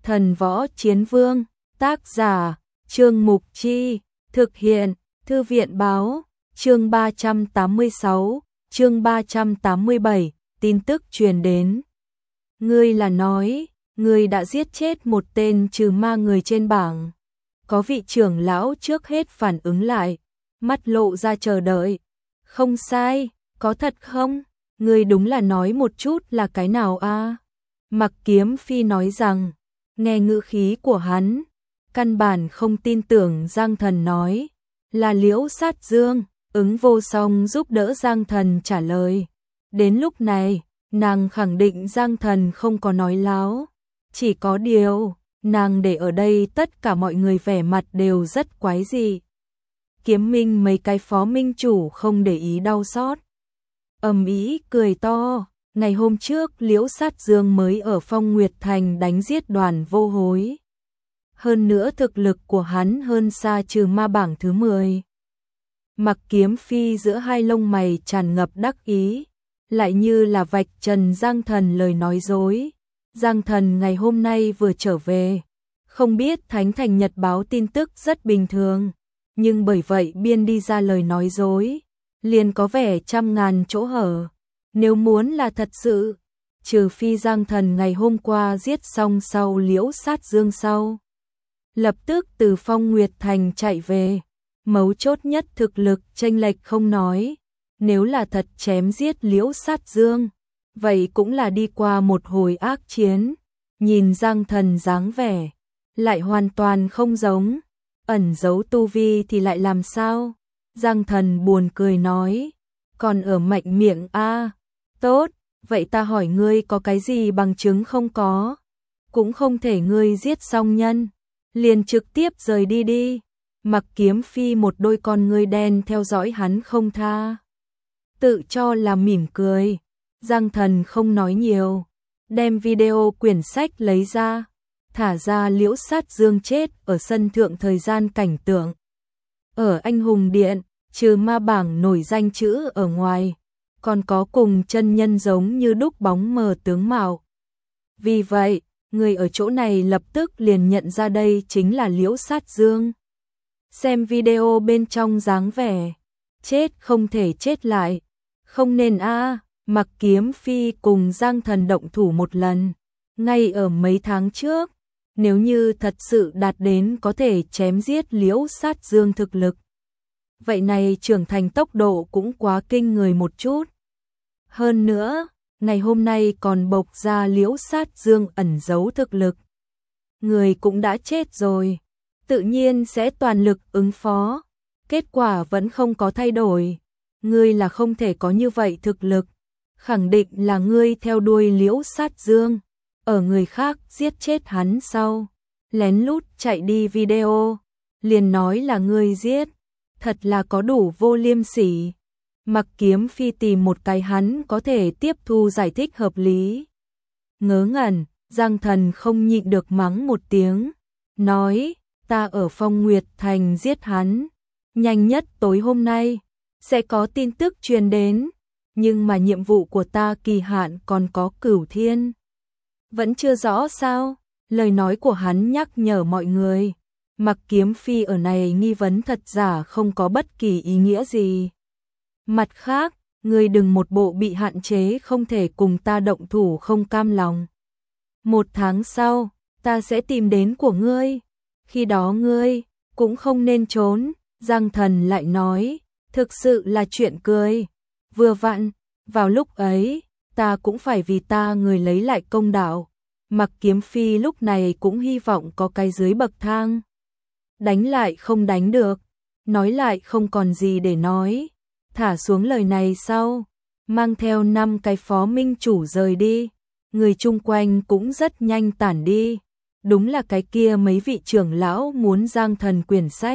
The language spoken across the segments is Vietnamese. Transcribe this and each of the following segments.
Thần Võ Chiến Vương, tác giả, Trương Mục Chi, thực hiện, Thư viện Báo, chương 386, chương 387, tin tức truyền đến. Ngươi là nói, ngươi đã giết chết một tên trừ ma người trên bảng. Có vị trưởng lão trước hết phản ứng lại, mắt lộ ra chờ đợi. Không sai, có thật không? Ngươi đúng là nói một chút là cái nào a? Mặc Kiếm Phi nói rằng, nghe ngữ khí của hắn, căn bản không tin tưởng Giang Thần nói, là Liễu Sát Dương. Ứng Vô Song giúp đỡ Giang Thần trả lời. Đến lúc này, nàng khẳng định Giang Thần không có nói láo. Chỉ có điều, nàng để ở đây tất cả mọi người vẻ mặt đều rất quái dị. Kiếm Minh mấy cái phó minh chủ không để ý đau xót. Ầm ĩ cười to, ngày hôm trước Liễu Sát Dương mới ở Phong Nguyệt Thành đánh giết Đoàn Vô Hối. Hơn nữa thực lực của hắn hơn xa trừ ma bảng thứ 10. Mặc Kiếm Phi giữa hai lông mày tràn ngập đắc ý, lại như là vạch trần Giang Thần lời nói dối. Giang Thần ngày hôm nay vừa trở về, không biết Thánh Thành Nhật báo tin tức rất bình thường, nhưng bởi vậy biên đi ra lời nói dối, liền có vẻ trăm ngàn chỗ hở. Nếu muốn là thật sự, trừ phi Giang Thần ngày hôm qua giết xong sau Liễu Sát Dương sau, lập tức từ Phong Nguyệt Thành chạy về. Mấu chốt nhất thực lực chênh lệch không nói, nếu là thật chém giết Liễu Sát Dương, vậy cũng là đi qua một hồi ác chiến. Nhìn Giang Thần dáng vẻ, lại hoàn toàn không giống, ẩn giấu tu vi thì lại làm sao? Giang Thần buồn cười nói, còn ở mạnh miệng a. Tốt, vậy ta hỏi ngươi có cái gì bằng chứng không có? Cũng không thể ngươi giết xong nhân, liền trực tiếp rời đi đi. Mặc Kiếm Phi một đôi con ngươi đen theo dõi hắn không tha. Tự cho là mỉm cười. Giang Thần không nói nhiều, đem video quyển sách lấy ra, thả ra Liễu Sát Dương chết ở sân thượng thời gian cảnh tượng. Ở Anh Hùng Điện, trừ ma bảng nổi danh chữ ở ngoài, còn có cùng chân nhân giống như đúc bóng mờ tướng mạo. Vì vậy, người ở chỗ này lập tức liền nhận ra đây chính là Liễu Sát Dương. Xem video bên trong dáng vẻ, chết không thể chết lại, không nên a. Mặc Kiếm Phi cùng Giang Thần động thủ một lần, ngay ở mấy tháng trước, nếu như thật sự đạt đến có thể chém giết Liễu Sát Dương thực lực. Vậy này trưởng thành tốc độ cũng quá kinh người một chút. Hơn nữa, ngày hôm nay còn bộc ra Liễu Sát Dương ẩn giấu thực lực. Người cũng đã chết rồi, tự nhiên sẽ toàn lực ứng phó. Kết quả vẫn không có thay đổi. Ngươi là không thể có như vậy thực lực. Khẳng định là ngươi theo đuôi Liễu Sát Dương, ở người khác giết chết hắn sau, lén lút chạy đi video, liền nói là ngươi giết, thật là có đủ vô liêm sỉ. Mặc Kiếm Phi tìm một cái hắn có thể tiếp thu giải thích hợp lý. Ngớ ngẩn, Giang Thần không nhịn được mắng một tiếng, nói, ta ở Phong Nguyệt Thành giết hắn, nhanh nhất tối hôm nay, sẽ có tin tức truyền đến. Nhưng mà nhiệm vụ của ta kỳ hạn còn có Cửu Thiên. Vẫn chưa rõ sao? Lời nói của hắn nhắc nhở mọi người. Mặc Kiếm Phi ở này nghi vấn thật giả không có bất kỳ ý nghĩa gì. Mặt khác, ngươi đừng một bộ bị hạn chế không thể cùng ta động thủ không cam lòng. 1 tháng sau, ta sẽ tìm đến của ngươi. Khi đó ngươi cũng không nên trốn. Giang Thần lại nói, thực sự là chuyện cười. Vừa vặn, vào lúc ấy, ta cũng phải vì ta người lấy lại công đạo. Mặc Kiếm Phi lúc này cũng hy vọng có cái dưới bậc thang. Đánh lại không đánh được, nói lại không còn gì để nói. Thả xuống lời này sau, mang theo 5 cái phó minh chủ rời đi. Người chung quanh cũng rất nhanh tản đi. Đúng là cái kia mấy vị trưởng lão muốn Giang Thần quyển sách.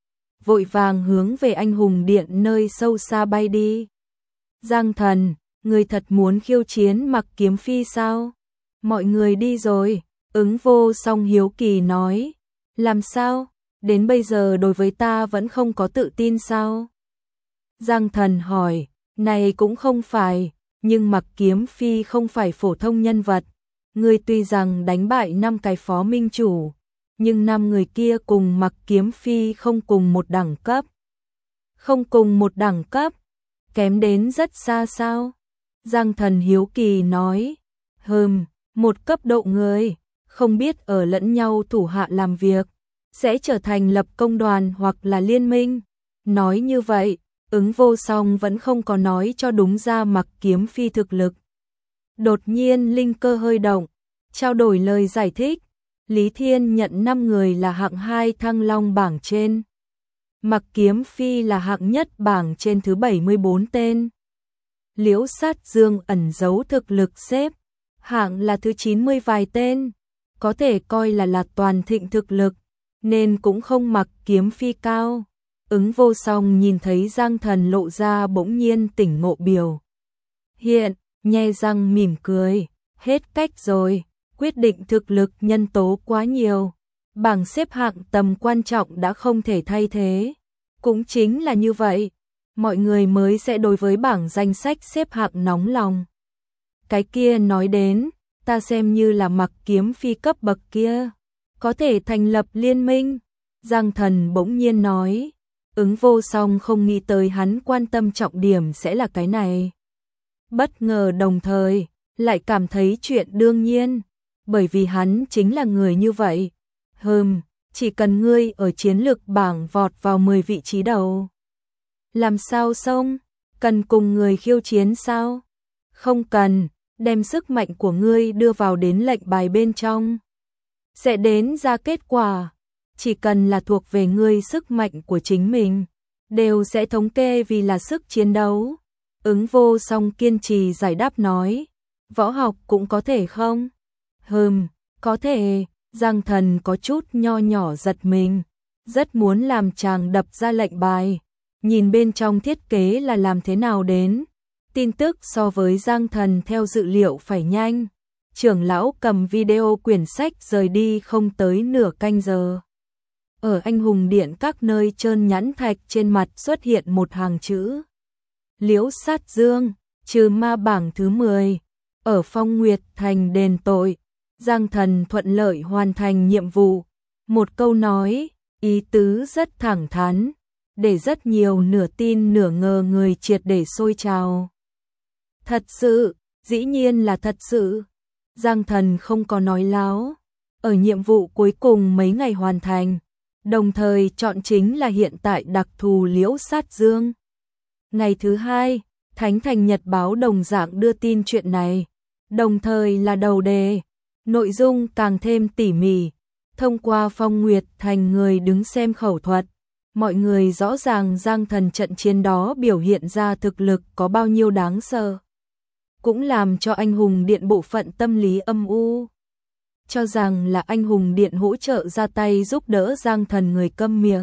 Vội vàng hướng về Anh Hùng Điện nơi sâu xa bay đi. Giang Thần, người thật muốn khiêu chiến Mặc Kiếm Phi sao? Mọi người đi rồi, Ứng Vô Song hiếu kỳ nói. Làm sao? Đến bây giờ đối với ta vẫn không có tự tin sao? Giang Thần hỏi, này cũng không phải, nhưng Mặc Kiếm Phi không phải phổ thông nhân vật. ngươi tuy rằng đánh bại 5 cái phó minh chủ, nhưng 5 người kia cùng Mặc Kiếm Phi không cùng một đẳng cấp. Không cùng một đẳng cấp, kém đến rất xa sao? Giang Thần hiếu kỳ nói, một cấp độ người, không biết ở lẫn nhau thủ hạ làm việc, sẽ trở thành lập công đoàn hoặc là liên minh. Nói như vậy, Ứng Vô Song vẫn không có nói cho đúng ra Mặc Kiếm Phi thực lực. Đột nhiên linh cơ hơi động, trao đổi lời giải thích, Lý Thiên nhận 5 người là hạng 2 Thăng Long bảng trên. Mặc Kiếm Phi là hạng nhất bảng trên thứ 74 tên. Liễu Sát Dương ẩn giấu thực lực xếp hạng là thứ 90 vài tên, có thể coi là toàn thịnh thực lực, nên cũng không Mặc Kiếm Phi cao. Ứng Vô Song nhìn thấy Giang Thần lộ ra bỗng nhiên tỉnh ngộ biểu hiện, nhe răng mỉm cười, hết cách rồi, quyết định thực lực nhân tố quá nhiều, bảng xếp hạng tầm quan trọng đã không thể thay thế. Cũng chính là như vậy, mọi người mới sẽ đối với bảng danh sách xếp hạng nóng lòng. Cái kia nói đến, ta xem như là Mặc Kiếm Phi cấp bậc kia, có thể thành lập liên minh. Giang Thần bỗng nhiên nói, Ứng Vô Song không nghĩ tới hắn quan tâm trọng điểm sẽ là cái này. Bất ngờ đồng thời, lại cảm thấy chuyện đương nhiên, bởi vì hắn chính là người như vậy. Chỉ cần ngươi ở chiến lược bảng vọt vào 10 vị trí đầu. Làm sao xong? Cần cùng người khiêu chiến sao? Không cần, đem sức mạnh của ngươi đưa vào đến lệnh bài bên trong. Sẽ đến ra kết quả, chỉ cần là thuộc về ngươi sức mạnh của chính mình, đều sẽ thống kê vì là sức chiến đấu. Ứng Vô Song kiên trì giải đáp nói, võ học cũng có thể không? Có thể. Giang Thần có chút nho nhỏ giật mình, rất muốn làm chàng đập ra lệnh bài, nhìn bên trong thiết kế là làm thế nào đến. Tin tức so với Giang Thần theo dự liệu phải nhanh, trưởng lão cầm video quyển sách rời đi không tới nửa canh giờ. Ở Anh Hùng Điện các nơi trơn nhẵn thạch trên mặt xuất hiện một hàng chữ. Liễu Sát Dương, trừ ma bảng thứ 10, ở Phong Nguyệt Thành đền tội. Giang Thần thuận lợi hoàn thành nhiệm vụ. Một câu nói, ý tứ rất thẳng thắn, để rất nhiều nửa tin nửa ngờ người triệt để sôi trào. Thật sự, dĩ nhiên là thật sự. Giang Thần không có nói láo. Ở nhiệm vụ cuối cùng mấy ngày hoàn thành, đồng thời chọn chính là hiện tại đặc thù Liễu Sát Dương. Ngày thứ 2, Thánh Thành Nhật Báo đồng dạng đưa tin chuyện này, đồng thời là đầu đề. Nội dung càng thêm tỉ mỉ, thông qua Phong Nguyệt Thành người đứng xem khẩu thuật, mọi người rõ ràng Giang Thần trận chiến đó biểu hiện ra thực lực có bao nhiêu đáng sợ. Cũng làm cho Anh Hùng Điện bộ phận tâm lý âm u, cho rằng là Anh Hùng Điện hỗ trợ ra tay giúp đỡ Giang Thần người câm miệng.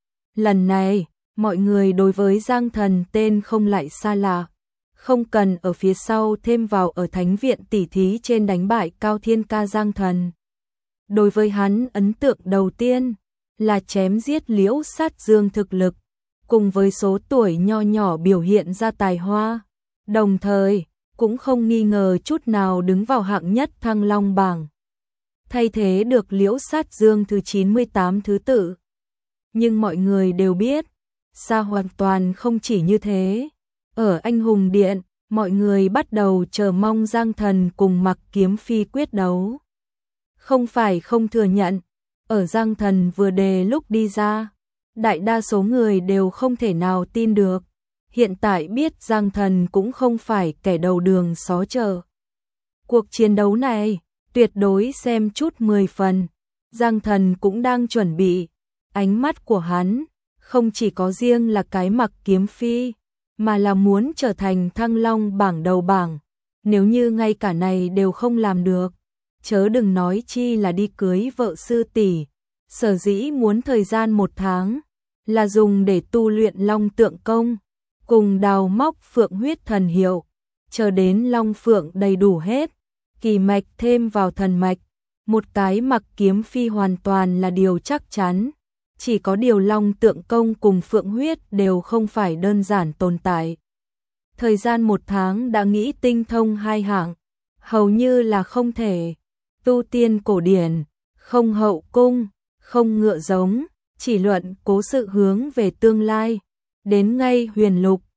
Lần này, mọi người đối với Giang Thần tên không lại xa lạ. Không cần ở phía sau thêm vào ở Thánh Viện tỉ thí trên đánh bại Cao Thiên Ca Giang Thần. Đối với hắn ấn tượng đầu tiên là chém giết Liễu Sát Dương thực lực, cùng với số tuổi nho nhỏ biểu hiện ra tài hoa, đồng thời cũng không nghi ngờ chút nào đứng vào hạng nhất Thăng Long bảng, thay thế được Liễu Sát Dương thứ 98 thứ tự. Nhưng mọi người đều biết, xa hoàn toàn không chỉ như thế. Ở Anh Hùng Điện, mọi người bắt đầu chờ mong Giang Thần cùng Mặc Kiếm Phi quyết đấu. Không phải không thừa nhận, ở Giang Thần vừa đề lúc đi ra, đại đa số người đều không thể nào tin được. Hiện tại biết Giang Thần cũng không phải kẻ đầu đường xó chợ. Cuộc chiến đấu này, tuyệt đối xem chút 10 phần. Giang Thần cũng đang chuẩn bị. Ánh mắt của hắn, không chỉ có riêng là cái Mặc Kiếm Phi, mà là muốn trở thành Thăng Long bảng đầu bảng. Nếu như ngay cả này đều không làm được, chớ đừng nói chi là đi cưới vợ sư tỷ. Sở dĩ muốn thời gian 1 tháng, là dùng để tu luyện Long Tượng Công, cùng đào móc Phượng huyết thần hiệu, chờ đến Long Phượng đầy đủ hết, kỳ mạch thêm vào thần mạch, một cái Mặc Kiếm Phi hoàn toàn là điều chắc chắn. Chỉ có điều Long Tượng Công cùng Phượng huyết đều không phải đơn giản tồn tại. Thời gian 1 tháng đã nghĩ tinh thông hầu như là không thể. Tu tiên cổ điển, không hậu cung, không ngựa giống, chỉ luận cố sự hướng về tương lai. Đến ngay huyền lục,